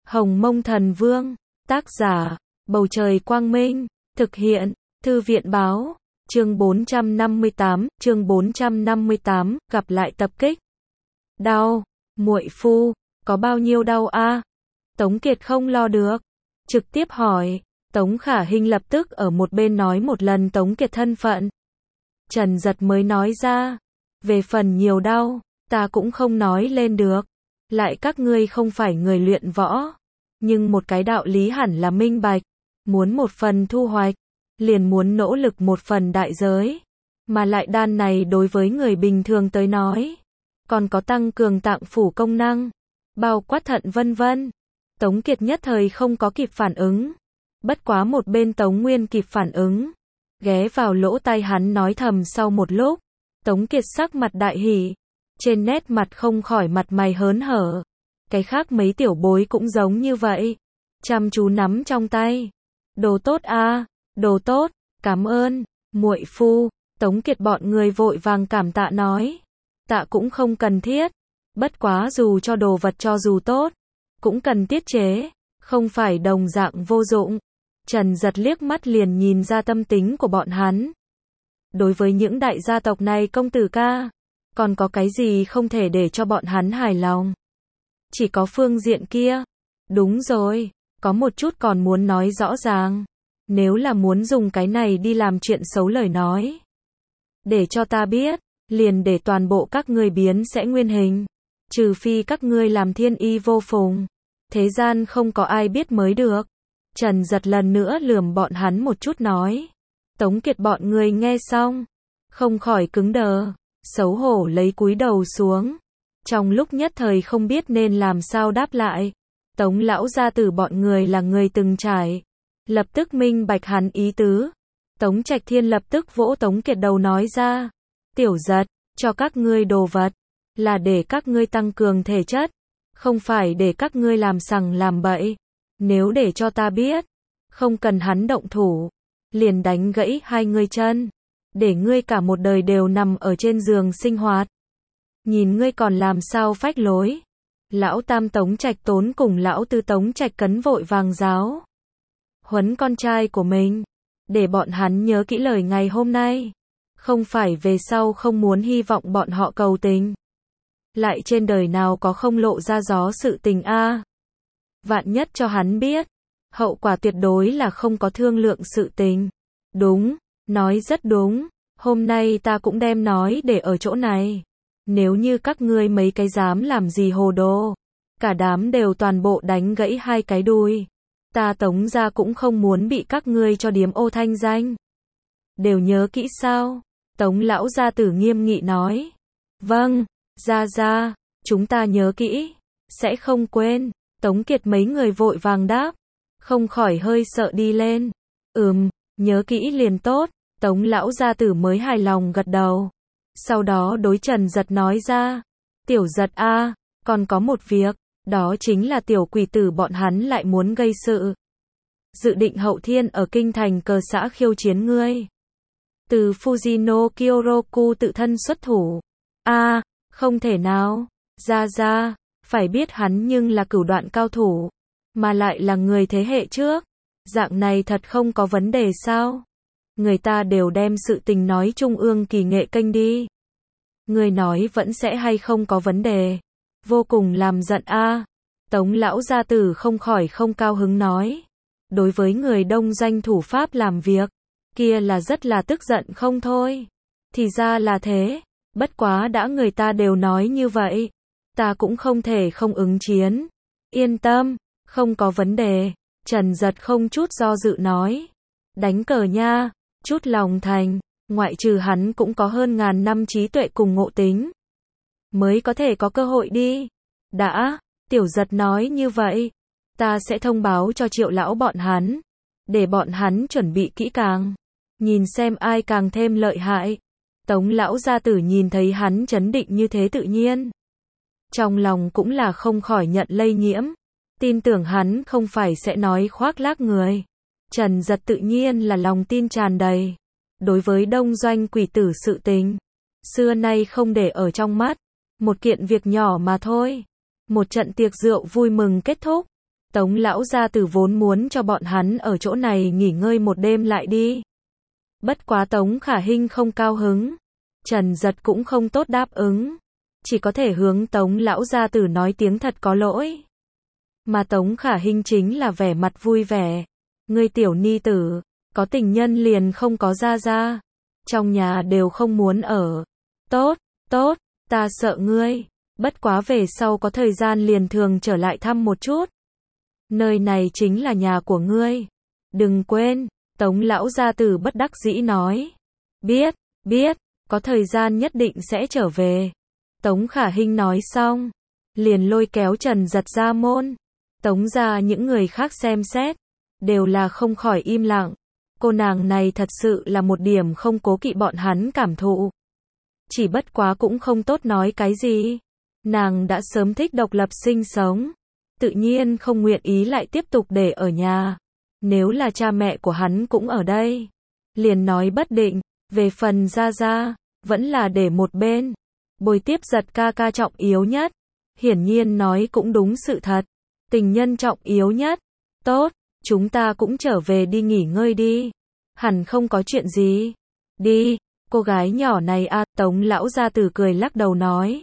Hồng Mông Thần Vương, tác giả, Bầu Trời Quang Minh, thực hiện, Thư viện Báo, chương 458, gặp lại tập kích. Đau, muội phu, có bao nhiêu đau a? Tống Kiệt không lo được, trực tiếp hỏi. Tống Khả Hinh lập tức ở một bên nói một lần Tống Kiệt thân phận. Trần Giật mới nói ra, về phần nhiều đau, ta cũng không nói lên được. Lại các ngươi không phải người luyện võ, nhưng một cái đạo lý hẳn là minh bạch, muốn một phần thu hoạch, liền muốn nỗ lực một phần đại giới. Mà lại đan này đối với người bình thường tới nói, còn có tăng cường tạng phủ công năng, bao quát thận vân vân. Tống Kiệt nhất thời không có kịp phản ứng. Bất quá một bên Tống Nguyên kịp phản ứng, ghé vào lỗ tai hắn nói thầm sau một lúc. Tống Kiệt sắc mặt đại hỉ, trên nét mặt không khỏi mặt mày hớn hở. Cái khác mấy tiểu bối cũng giống như vậy, chăm chú nắm trong tay. Đồ tốt a, đồ tốt, cảm ơn, muội phu. Tống Kiệt bọn người vội vàng cảm tạ nói, tạ cũng không cần thiết, bất quá dù cho đồ vật cho dù tốt, cũng cần tiết chế, không phải đồng dạng vô dụng. Trần Giật liếc mắt liền nhìn ra tâm tính của bọn hắn. Đối với những đại gia tộc này công tử ca, còn có cái gì không thể để cho bọn hắn hài lòng? Chỉ có phương diện kia. Đúng rồi, có một chút còn muốn nói rõ ràng. Nếu là muốn dùng cái này đi làm chuyện xấu lời nói, để cho ta biết, liền để toàn bộ các ngươi biến sẽ nguyên hình. Trừ phi các ngươi làm thiên y vô phùng, thế gian không có ai biết mới được. Trần Giật lần nữa lườm bọn hắn một chút nói. Tống Kiệt bọn người nghe xong, không khỏi cứng đờ, xấu hổ lấy cúi đầu xuống. Trong lúc nhất thời không biết nên làm sao đáp lại. Tống lão gia tử bọn người là người từng trải, lập tức minh bạch hắn ý tứ. Tống Trạch Thiên lập tức vỗ Tống Kiệt đầu nói ra, Tiểu Giật, cho các ngươi đồ vật, là để các ngươi tăng cường thể chất, không phải để các ngươi làm sằng làm bậy. Nếu để cho ta biết, không cần hắn động thủ, liền đánh gãy hai ngươi chân, để ngươi cả một đời đều nằm ở trên giường sinh hoạt. Nhìn ngươi còn làm sao phách lối. Lão Tam Tống Trạch Tốn cùng lão Tứ Tống Trạch Cấn vội vàng giáo huấn con trai của mình, để bọn hắn nhớ kỹ lời ngày hôm nay, không phải về sau không muốn hy vọng bọn họ cầu tình. Lại trên đời nào có không lộ ra gió sự tình a? Vạn nhất cho hắn biết, hậu quả tuyệt đối là không có thương lượng sự tình. Đúng, nói rất đúng, hôm nay ta cũng đem nói để ở chỗ này. Nếu như các ngươi mấy cái dám làm gì hồ đồ, cả đám đều toàn bộ đánh gãy hai cái đuôi. Ta Tống gia cũng không muốn bị các ngươi cho điếm ô thanh danh. Đều nhớ kỹ sao? Tống lão gia tử nghiêm nghị nói. Vâng, gia, chúng ta nhớ kỹ, sẽ không quên. Tống Kiệt mấy người vội vàng đáp, không khỏi hơi sợ đi lên. Nhớ kỹ liền tốt. Tống lão gia tử mới hài lòng gật đầu. Sau đó đối Trần Giật nói ra, Tiểu Giật a, còn có một việc, đó chính là tiểu quỷ tử bọn hắn lại muốn gây sự. Dự định hậu thiên ở kinh thành cờ xã khiêu chiến ngươi. Từ Fujino Kyoroku tự thân xuất thủ. Không thể nào, ra, phải biết hắn nhưng là cửu đoạn cao thủ, mà lại là người thế hệ trước. Dạng này thật không có vấn đề sao? Người ta đều đem sự tình nói trung ương kỳ nghệ kênh đi. Người nói vẫn sẽ hay không có vấn đề. Vô cùng làm giận a. Tống lão gia tử không khỏi không cao hứng nói. Đối với người đông danh thủ pháp làm việc, kia là rất là tức giận không thôi. Thì ra là thế, bất quá đã người ta đều nói như vậy, ta cũng không thể không ứng chiến. Yên tâm, không có vấn đề. Trần Giật không chút do dự nói. Đánh cờ nha, chút lòng thành, ngoại trừ hắn cũng có hơn ngàn năm trí tuệ cùng ngộ tính, mới có thể có cơ hội đi. Đã, Tiểu Giật nói như vậy, ta sẽ thông báo cho Triệu lão bọn hắn, để bọn hắn chuẩn bị kỹ càng, nhìn xem ai càng thêm lợi hại. Tống lão gia tử nhìn thấy hắn trấn định như thế tự nhiên, trong lòng cũng là không khỏi nhận lây nhiễm, tin tưởng hắn không phải sẽ nói khoác lác người. Trần Giật tự nhiên là lòng tin tràn đầy. Đối với đông doanh quỷ tử sự tình, xưa nay không để ở trong mắt. Một kiện việc nhỏ mà thôi. Một trận tiệc rượu vui mừng kết thúc. Tống lão gia tử vốn muốn cho bọn hắn ở chỗ này nghỉ ngơi một đêm lại đi. Bất quá Tống Khả Hinh không cao hứng. Trần Giật cũng không tốt đáp ứng. Chỉ có thể hướng Tống lão gia tử nói tiếng thật có lỗi. Mà Tống Khả Hinh chính là vẻ mặt vui vẻ. Ngươi tiểu ni tử, có tình nhân liền không có gia gia. Trong nhà đều không muốn ở. Tốt, tốt, ta sợ ngươi. Bất quá về sau có thời gian liền thường trở lại thăm một chút. Nơi này chính là nhà của ngươi. Đừng quên, Tống lão gia tử bất đắc dĩ nói. Biết, biết, có thời gian nhất định sẽ trở về. Tống Khả Hinh nói xong, liền lôi kéo Trần Giật ra môn. Tống ra những người khác xem xét, đều là không khỏi im lặng. Cô nàng này thật sự là một điểm không cố kỵ bọn hắn cảm thụ. Chỉ bất quá cũng không tốt nói cái gì. Nàng đã sớm thích độc lập sinh sống. Tự nhiên không nguyện ý lại tiếp tục để ở nhà. Nếu là cha mẹ của hắn cũng ở đây, liền nói bất định. Về phần gia gia, vẫn là để một bên. Bồi tiếp Giật ca ca trọng yếu nhất. Hiển nhiên nói cũng đúng sự thật. Tình nhân trọng yếu nhất. Tốt, chúng ta cũng trở về đi nghỉ ngơi đi. Hẳn không có chuyện gì. Đi, cô gái nhỏ này à, Tống lão gia tử cười lắc đầu nói.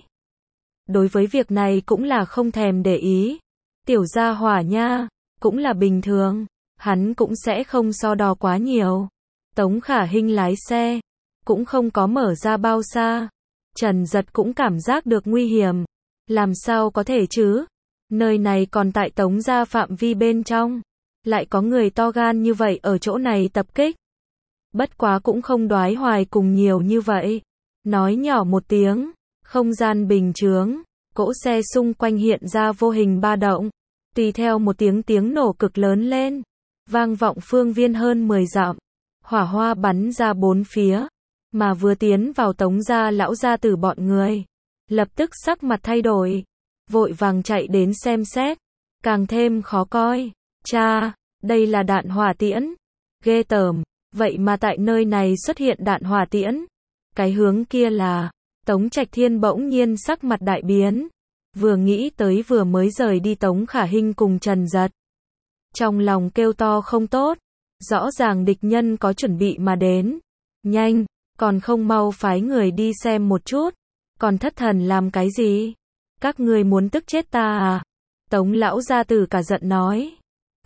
Đối với việc này cũng là không thèm để ý. Tiểu gia hỏa nha, cũng là bình thường. Hắn cũng sẽ không so đo quá nhiều. Tống Khả Hinh lái xe, cũng không có mở ra bao xa. Trần Giật cũng cảm giác được nguy hiểm. Làm sao có thể chứ? Nơi này còn tại Tống gia phạm vi bên trong. Lại có người to gan như vậy ở chỗ này tập kích. Bất quá cũng không đoái hoài cùng nhiều như vậy. Nói nhỏ một tiếng, không gian bình chướng, cỗ xe xung quanh hiện ra vô hình ba động. Tùy theo một tiếng nổ cực lớn lên, vang vọng phương viên hơn 10 dặm. Hỏa hoa bắn ra bốn phía, mà vừa tiến vào Tống gia lão gia tử bọn người, lập tức sắc mặt thay đổi, vội vàng chạy đến xem xét, càng thêm khó coi. Cha, đây là đạn hỏa tiễn. Ghê tởm, vậy mà tại nơi này xuất hiện đạn hỏa tiễn. Cái hướng kia là, Tống Trạch Thiên bỗng nhiên sắc mặt đại biến. Vừa nghĩ tới vừa mới rời đi Tống Khả Hinh cùng Trần Giật. Trong lòng kêu to không tốt. Rõ ràng địch nhân có chuẩn bị mà đến. Nhanh, còn không mau phái người đi xem một chút. Còn thất thần làm cái gì? Các ngươi muốn tức chết ta à? Tống lão gia tử cả giận nói.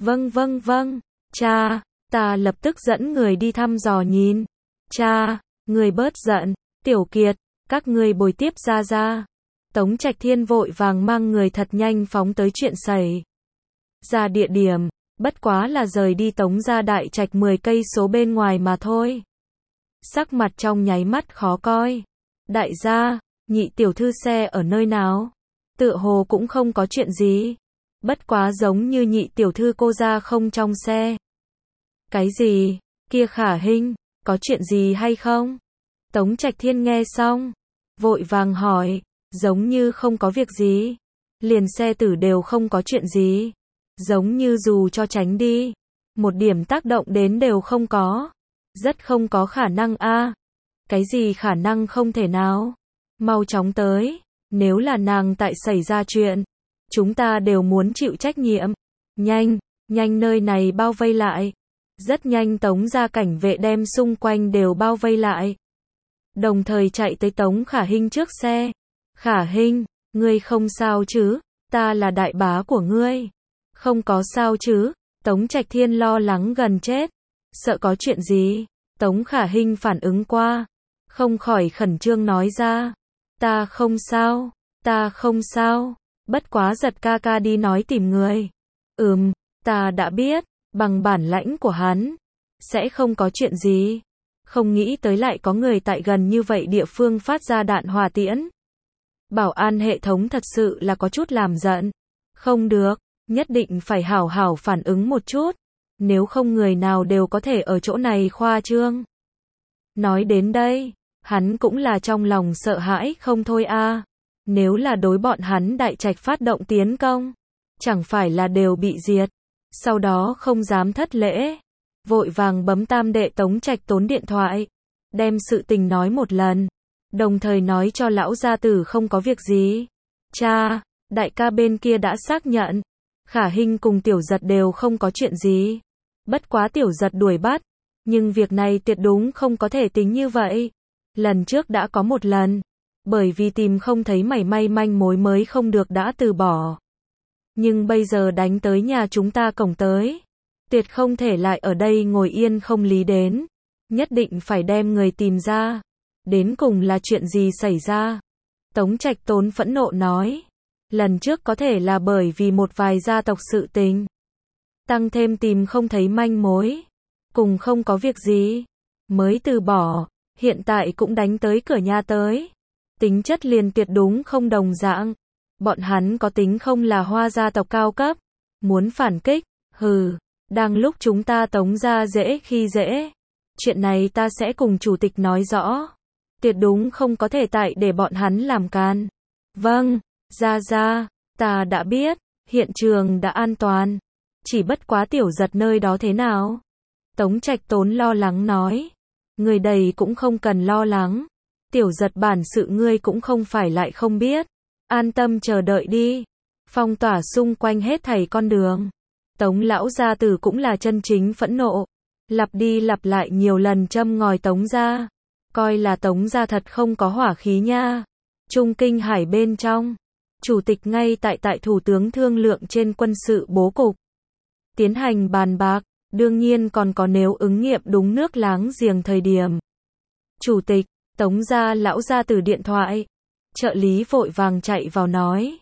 Vâng, cha, ta lập tức dẫn người đi thăm dò nhìn. Cha, người bớt giận, Tiểu Kiệt, các ngươi bồi tiếp ra. Tống Trạch Thiên vội vàng mang người thật nhanh phóng tới chuyện xảy ra địa điểm, bất quá là rời đi Tống gia đại trạch 10 cây số bên ngoài mà thôi. Sắc mặt trong nháy mắt khó coi. Đại gia, nhị tiểu thư xe ở nơi nào? Tựa hồ cũng không có chuyện gì. Bất quá giống như nhị tiểu thư cô ra không trong xe. Cái gì? Kia Khả Hinh, có chuyện gì hay không? Tống Trạch Thiên nghe xong, vội vàng hỏi, giống như không có việc gì. Liền xe tử đều không có chuyện gì. Giống như dù cho tránh đi, một điểm tác động đến đều không có. Rất không có khả năng a. Cái gì khả năng không thể nào? Mau chóng tới, nếu là nàng tại xảy ra chuyện, chúng ta đều muốn chịu trách nhiệm. Nhanh nơi này bao vây lại. Rất nhanh Tống gia cảnh vệ đem xung quanh đều bao vây lại. Đồng thời chạy tới Tống Khả Hinh trước xe. Khả Hinh, ngươi không sao chứ? Ta là đại bá của ngươi. Không có sao chứ? Tống Trạch Thiên lo lắng gần chết. Sợ có chuyện gì? Tống Khả Hinh phản ứng qua, không khỏi khẩn trương nói ra. Ta không sao. Bất quá Giật ca ca đi nói tìm người. Ta đã biết, bằng bản lãnh của hắn, sẽ không có chuyện gì. Không nghĩ tới lại có người tại gần như vậy địa phương phát ra đạn hỏa tiễn. Bảo an hệ thống thật sự là có chút làm giận. Không được, nhất định phải hảo hảo phản ứng một chút. Nếu không người nào đều có thể ở chỗ này khoa trương. Nói đến đây, hắn cũng là trong lòng sợ hãi không thôi a. Nếu là đối bọn hắn đại trạch phát động tiến công, chẳng phải là đều bị diệt. Sau đó không dám thất lễ, vội vàng bấm tam đệ Tống Trạch Tốn điện thoại, đem sự tình nói một lần, đồng thời nói cho lão gia tử không có việc gì. Cha, đại ca bên kia đã xác nhận, Khả Hinh cùng Tiểu Giật đều không có chuyện gì. Bất quá Tiểu Giật đuổi bắt, nhưng việc này tuyệt đúng không có thể tính như vậy. Lần trước đã có một lần, bởi vì tìm không thấy mảy may manh mối mới không được đã từ bỏ. Nhưng bây giờ đánh tới nhà chúng ta cổng tới, tuyệt không thể lại ở đây ngồi yên không lý đến, nhất định phải đem người tìm ra. Đến cùng là chuyện gì xảy ra? Tống Trạch Tốn phẫn nộ nói. Lần trước có thể là bởi vì một vài gia tộc sự tình, tăng thêm tìm không thấy manh mối, cùng không có việc gì, mới từ bỏ, hiện tại cũng đánh tới cửa nhà tới. Tính chất liền tuyệt đúng không đồng dạng. Bọn hắn có tính không là Hoa gia tộc cao cấp, muốn phản kích, hừ, đang lúc chúng ta Tống gia dễ khi dễ. Chuyện này ta sẽ cùng chủ tịch nói rõ, tuyệt đúng không có thể tại để bọn hắn làm can. Vâng, gia, ta đã biết, hiện trường đã an toàn, chỉ bất quá Tiểu Giật nơi đó thế nào? Tống Trạch Tốn lo lắng nói. Người đầy cũng không cần lo lắng, Tiểu Giật bản sự ngươi cũng không phải lại không biết, an tâm chờ đợi đi, phong tỏa xung quanh hết thảy con đường. Tống lão gia tử cũng là chân chính phẫn nộ, lặp đi lặp lại nhiều lần châm ngòi Tống gia, coi là Tống gia thật không có hỏa khí nha. Trung Kinh Hải bên trong, chủ tịch ngay tại thủ tướng thương lượng trên quân sự bố cục, tiến hành bàn bạc, đương nhiên còn có nếu ứng nghiệm đúng nước láng giềng thời điểm. Chủ tịch, Tống gia lão gia tử điện thoại, trợ lý vội vàng chạy vào nói.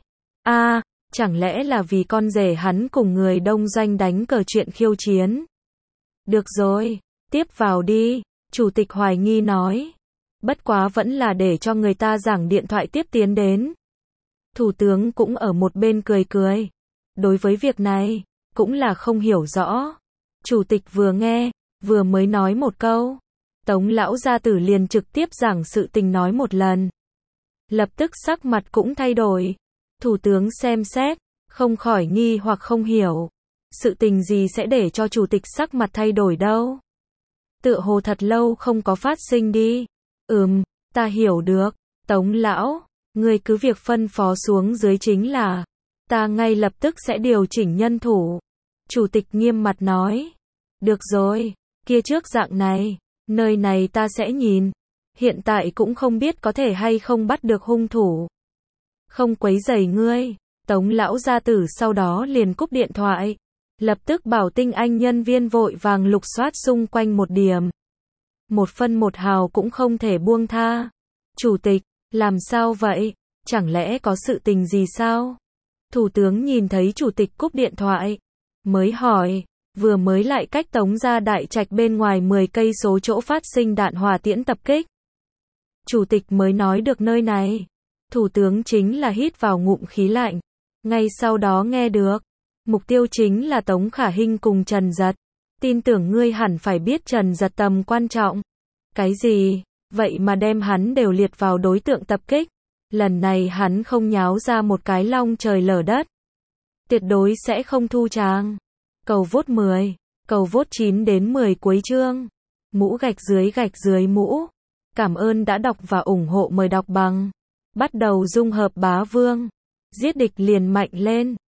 Chẳng lẽ là vì con rể hắn cùng người đông doanh đánh cờ chuyện khiêu chiến? Được rồi, tiếp vào đi, chủ tịch hoài nghi nói. Bất quá vẫn là để cho người ta giảng điện thoại tiếp tiến đến. Thủ tướng cũng ở một bên cười cười. Đối với việc này, cũng là không hiểu rõ. Chủ tịch vừa nghe, vừa mới nói một câu. Tống lão gia tử liền trực tiếp giảng sự tình nói một lần. Lập tức sắc mặt cũng thay đổi. Thủ tướng xem xét, không khỏi nghi hoặc không hiểu. Sự tình gì sẽ để cho chủ tịch sắc mặt thay đổi đâu? Tựa hồ thật lâu không có phát sinh đi. Ta hiểu được. Tống lão, người cứ việc phân phó xuống dưới chính là, ta ngay lập tức sẽ điều chỉnh nhân thủ. Chủ tịch nghiêm mặt nói. Được rồi, kia trước dạng này, nơi này ta sẽ nhìn. Hiện tại cũng không biết có thể hay không bắt được hung thủ. Không quấy rầy ngươi. Tống lão gia tử sau đó liền cúp điện thoại. Lập tức bảo tinh anh nhân viên vội vàng lục soát xung quanh một điểm. Một phân một hào cũng không thể buông tha. Chủ tịch, làm sao vậy? Chẳng lẽ có sự tình gì sao? Thủ tướng nhìn thấy chủ tịch cúp điện thoại, mới hỏi, vừa mới lại cách Tống gia đại trạch bên ngoài 10 cây số chỗ phát sinh đạn hỏa tiễn tập kích. Chủ tịch mới nói được nơi này. Thủ tướng chính là hít vào ngụm khí lạnh. Ngay sau đó nghe được, mục tiêu chính là Tống Khả Hinh cùng Trần Giật. Tin tưởng ngươi hẳn phải biết Trần Giật tầm quan trọng. Cái gì? Vậy mà đem hắn đều liệt vào đối tượng tập kích. Lần này hắn không nháo ra một cái long trời lở đất, tuyệt đối sẽ không thu tràng. Cầu vote 10, cầu vote 9 đến 10 cuối chương. Mũ gạch dưới mũ. Cảm ơn đã đọc và ủng hộ, mời đọc bằng. Bắt đầu dung hợp bá vương. Giết địch liền mạnh lên.